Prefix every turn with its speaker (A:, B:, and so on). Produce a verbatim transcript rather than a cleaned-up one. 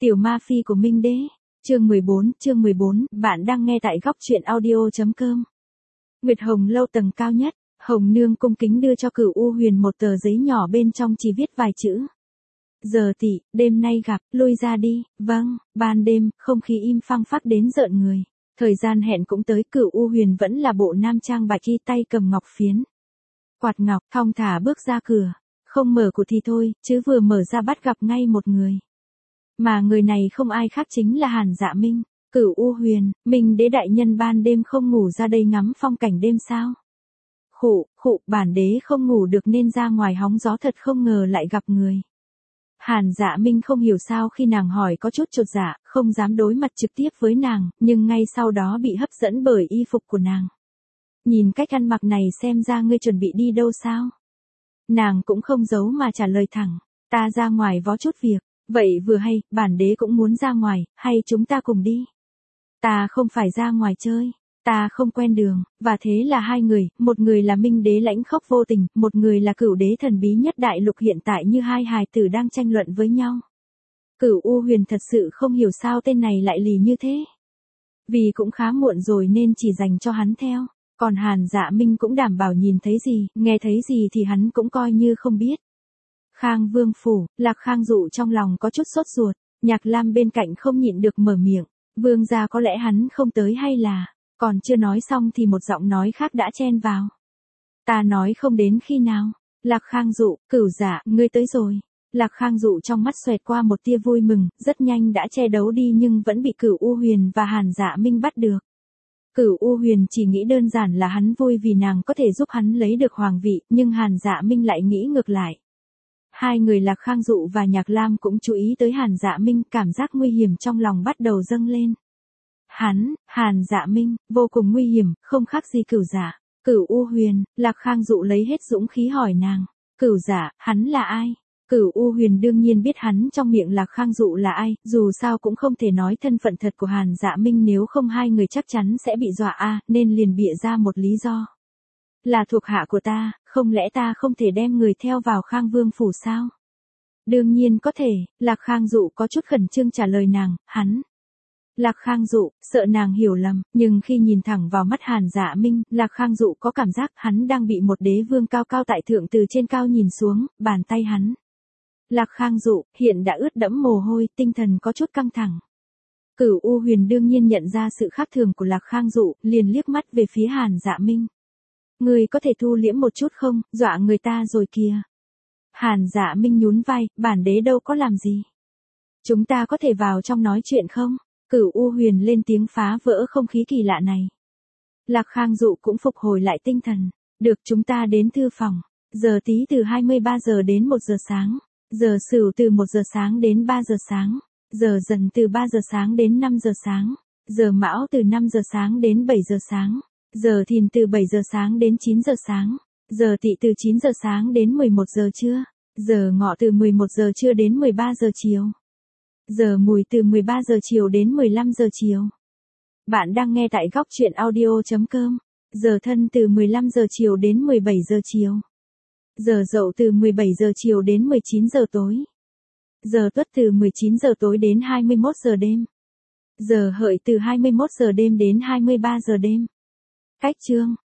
A: Tiểu ma phi của Minh Đế. Chương mười bốn, chương mười bốn, bạn đang nghe tại góc truyện audio.com. Nguyệt Hồng lâu tầng cao nhất, Hồng Nương cung kính đưa cho Cửu U Huyền một tờ giấy nhỏ bên trong chỉ viết vài chữ. Giờ tỷ, đêm nay gặp, lui ra đi, vâng, ban đêm, không khí im phăng phắc đến rợn người. Thời gian hẹn cũng tới, Cửu U Huyền vẫn là bộ nam trang bạch y, tay cầm ngọc phiến. Quạt ngọc, thong thả bước ra cửa, không mở cửa thì thôi, chứ vừa mở ra bắt gặp ngay một người. Mà người này không ai khác chính là Hàn Dạ Minh. Cửu U Huyền, Minh Đế đại nhân ban đêm không ngủ ra đây ngắm phong cảnh đêm sao? Khụ, khụ, bản đế không ngủ được nên ra ngoài hóng gió, thật không ngờ lại gặp người. Hàn Dạ Minh không hiểu sao khi nàng hỏi có chút chột dạ, không dám đối mặt trực tiếp với nàng, nhưng ngay sau đó bị hấp dẫn bởi y phục của nàng. Nhìn cách ăn mặc này xem ra ngươi chuẩn bị đi đâu sao? Nàng cũng không giấu mà trả lời thẳng, ta ra ngoài vó chút việc. Vậy vừa hay, bản đế cũng muốn ra ngoài, hay chúng ta cùng đi? Ta không phải ra ngoài chơi, ta không quen đường, và thế là hai người, một người là Minh Đế lãnh khốc vô tình, một người là Cửu Đế thần bí nhất đại lục hiện tại, như hai hài tử đang tranh luận với nhau. Cửu U Huyền thật sự không hiểu sao tên này lại lì như thế. Vì cũng khá muộn rồi nên chỉ dành cho hắn theo, còn Hàn Dạ Minh cũng đảm bảo nhìn thấy gì, nghe thấy gì thì hắn cũng coi như không biết. Khang Vương phủ, Lạc Khang Dụ trong lòng có chút sốt ruột, Nhạc Lam bên cạnh không nhịn được mở miệng, vương gia có lẽ hắn không tới hay là, còn chưa nói xong thì một giọng nói khác đã chen vào. Ta nói không đến khi nào? Lạc Khang Dụ, Cửu Dạ, ngươi tới rồi. Lạc Khang Dụ trong mắt xoẹt qua một tia vui mừng, rất nhanh đã che đấu đi nhưng vẫn bị Cửu U Huyền và Hàn Dạ Minh bắt được. Cửu U Huyền chỉ nghĩ đơn giản là hắn vui vì nàng có thể giúp hắn lấy được hoàng vị, nhưng Hàn Dạ Minh lại nghĩ ngược lại. Hai người Lạc Khang Dụ và Nhạc Lam cũng chú ý tới Hàn Dạ Minh, cảm giác nguy hiểm trong lòng bắt đầu dâng lên. Hắn, Hàn Dạ Minh, vô cùng nguy hiểm, không khác gì Cửu Dạ. Cửu U Huyền, Lạc Khang Dụ lấy hết dũng khí hỏi nàng, Cửu Dạ, hắn là ai? Cửu U Huyền đương nhiên biết hắn trong miệng Lạc Khang Dụ là ai, dù sao cũng không thể nói thân phận thật của Hàn Dạ Minh, nếu không hai người chắc chắn sẽ bị dọa a, nên liền bịa ra một lý do. Là thuộc hạ của ta, không lẽ ta không thể đem người theo vào Khang Vương phủ sao? Đương nhiên có thể, Lạc Khang Dụ có chút khẩn trương trả lời nàng, hắn. Lạc Khang Dụ, sợ nàng hiểu lầm, nhưng khi nhìn thẳng vào mắt Hàn Dạ Minh, Lạc Khang Dụ có cảm giác hắn đang bị một đế vương cao cao tại thượng từ trên cao nhìn xuống, bàn tay hắn. Lạc Khang Dụ, hiện đã ướt đẫm mồ hôi, tinh thần có chút căng thẳng. Cửu U Huyền đương nhiên nhận ra sự khác thường của Lạc Khang Dụ, liền liếc mắt về phía Hàn Dạ Minh. Người có thể thu liễm một chút không, dọa người ta rồi kìa. Hàn Dạ Minh nhún vai, bản đế đâu có làm gì. Chúng ta có thể vào trong nói chuyện không? Cửu U Huyền lên tiếng phá vỡ không khí kỳ lạ này. Lạc Khang Dụ cũng phục hồi lại tinh thần. Được, chúng ta đến thư phòng. Giờ tí từ hai mươi ba giờ đến một giờ sáng. Giờ Sửu từ một giờ sáng đến ba giờ sáng. Giờ Dần từ ba giờ sáng đến năm giờ sáng. Giờ Mão từ năm giờ sáng đến bảy giờ sáng. Giờ Thìn từ bảy giờ sáng đến chín giờ sáng. Giờ Tỵ từ chín giờ sáng đến mười một giờ trưa. Giờ Ngọ từ mười một giờ trưa đến mười ba giờ chiều. Giờ Mùi từ mười ba giờ chiều đến mười lăm giờ chiều. Bạn đang nghe tại góc truyện audio.com. Giờ Thân từ mười lăm giờ chiều đến mười bảy giờ chiều. Giờ Dậu từ mười bảy giờ chiều đến mười chín giờ tối. Giờ Tuất từ mười chín giờ tối đến hai mươi mốt giờ đêm. Giờ Hợi từ hai mươi mốt giờ đêm đến hai mươi ba giờ đêm. Cách chương,